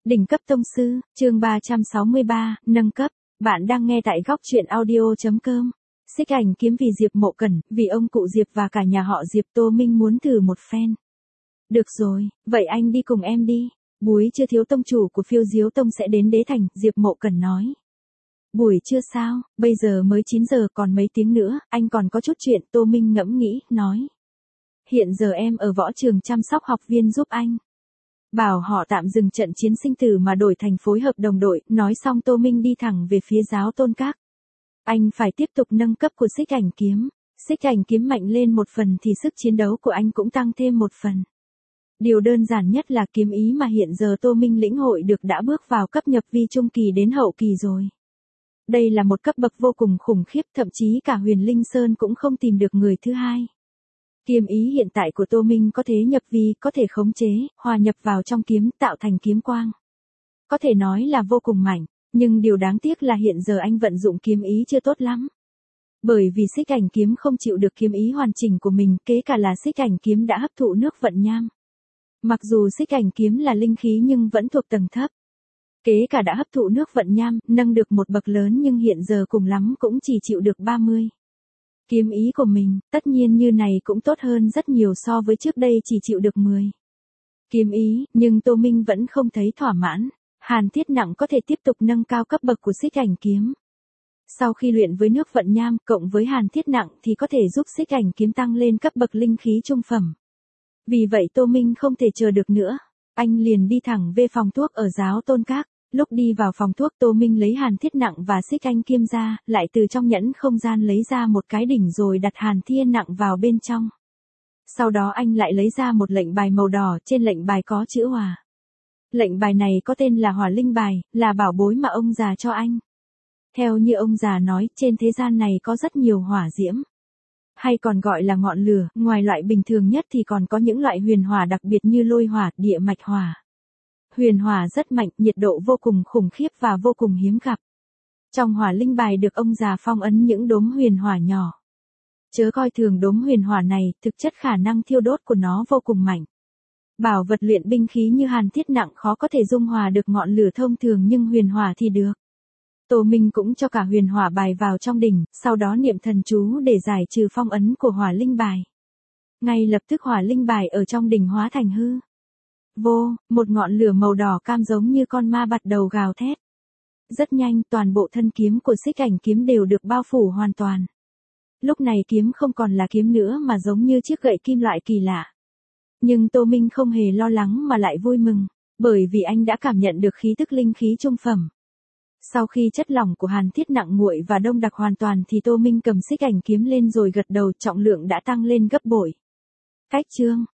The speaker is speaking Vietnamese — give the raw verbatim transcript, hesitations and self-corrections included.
Đỉnh cấp tông sư, chương ba trăm sáu mươi ba, nâng cấp. Bạn đang nghe tại góc truyện audio chấm com. Xích ảnh kiếm vì Diệp Mộ Cẩn, vì ông cụ Diệp và cả nhà họ Diệp. Tô Minh muốn thử một phen. Được rồi, vậy anh đi cùng em đi. Buổi trưa thiếu tông chủ của Phiêu Diếu Tông sẽ đến Đế Thành, Diệp Mộ Cẩn nói. Buổi trưa sao, bây giờ mới chín giờ, còn mấy tiếng nữa, anh còn có chút chuyện. Tô Minh ngẫm nghĩ, nói. Hiện giờ em ở võ trường chăm sóc học viên giúp anh. Bảo họ tạm dừng trận chiến sinh tử mà đổi thành phối hợp đồng đội. Nói xong Tô Minh đi thẳng về phía Giáo Tôn Các. Anh phải tiếp tục nâng cấp của xích ảnh kiếm. Xích ảnh kiếm mạnh lên một phần thì sức chiến đấu của anh cũng tăng thêm một phần. Điều đơn giản nhất là kiếm ý mà hiện giờ Tô Minh lĩnh hội được đã bước vào cấp nhập vi trung kỳ đến hậu kỳ rồi. Đây là một cấp bậc vô cùng khủng khiếp, thậm chí cả Huyền Linh Sơn cũng không tìm được người thứ hai. Kiếm ý hiện tại của Tô Minh có thể nhập vi, có thể khống chế, hòa nhập vào trong kiếm, tạo thành kiếm quang. Có thể nói là vô cùng mạnh, nhưng điều đáng tiếc là hiện giờ anh vận dụng kiếm ý chưa tốt lắm. Bởi vì xích ảnh kiếm không chịu được kiếm ý hoàn chỉnh của mình, kế cả là xích ảnh kiếm đã hấp thụ nước vận nham. Mặc dù xích ảnh kiếm là linh khí nhưng vẫn thuộc tầng thấp. Kế cả đã hấp thụ nước vận nham, nâng được một bậc lớn nhưng hiện giờ cùng lắm cũng chỉ chịu được ba mươi. Kiếm ý của mình, tất nhiên như này cũng tốt hơn rất nhiều so với trước đây chỉ chịu được mười. Kiếm ý, nhưng Tô Minh vẫn không thấy thỏa mãn. Hàn thiết nặng có thể tiếp tục nâng cao cấp bậc của xích ảnh kiếm. Sau khi luyện với nước vận nham, cộng với hàn thiết nặng thì có thể giúp xích ảnh kiếm tăng lên cấp bậc linh khí trung phẩm. Vì vậy Tô Minh không thể chờ được nữa. Anh liền đi thẳng về phòng thuốc ở Giáo Tôn Các. Lúc đi vào phòng thuốc Tô Minh lấy hàn thiết nặng và xích anh kiếm ra, lại từ trong nhẫn không gian lấy ra một cái đỉnh rồi đặt hàn thiên nặng vào bên trong. Sau đó anh lại lấy ra một lệnh bài màu đỏ, trên lệnh bài có chữ hỏa. Lệnh bài này có tên là hỏa linh bài, là bảo bối mà ông già cho anh. Theo như ông già nói, trên thế gian này có rất nhiều hỏa diễm. Hay còn gọi là ngọn lửa, ngoài loại bình thường nhất thì còn có những loại huyền hỏa đặc biệt như lôi hỏa, địa mạch hỏa. Huyền hỏa rất mạnh, nhiệt độ vô cùng khủng khiếp và vô cùng hiếm gặp. Trong hỏa linh bài được ông già phong ấn những đốm huyền hỏa nhỏ. Chớ coi thường đốm huyền hỏa này, thực chất khả năng thiêu đốt của nó vô cùng mạnh. Bảo vật luyện binh khí như hàn thiết nặng khó có thể dung hòa được ngọn lửa thông thường nhưng huyền hỏa thì được. Tô Minh cũng cho cả huyền hỏa bài vào trong đỉnh, sau đó niệm thần chú để giải trừ phong ấn của hỏa linh bài. Ngay lập tức hỏa linh bài ở trong đỉnh hóa thành hư. Vô, một ngọn lửa màu đỏ cam giống như con ma bắt đầu gào thét. Rất nhanh, toàn bộ thân kiếm của xích ảnh kiếm đều được bao phủ hoàn toàn. Lúc này kiếm không còn là kiếm nữa mà giống như chiếc gậy kim loại kỳ lạ. Nhưng Tô Minh không hề lo lắng mà lại vui mừng, bởi vì anh đã cảm nhận được khí tức linh khí trung phẩm. Sau khi chất lỏng của hàn thiết nặng nguội và đông đặc hoàn toàn thì Tô Minh cầm xích ảnh kiếm lên rồi gật đầu, trọng lượng đã tăng lên gấp bội. Cách chương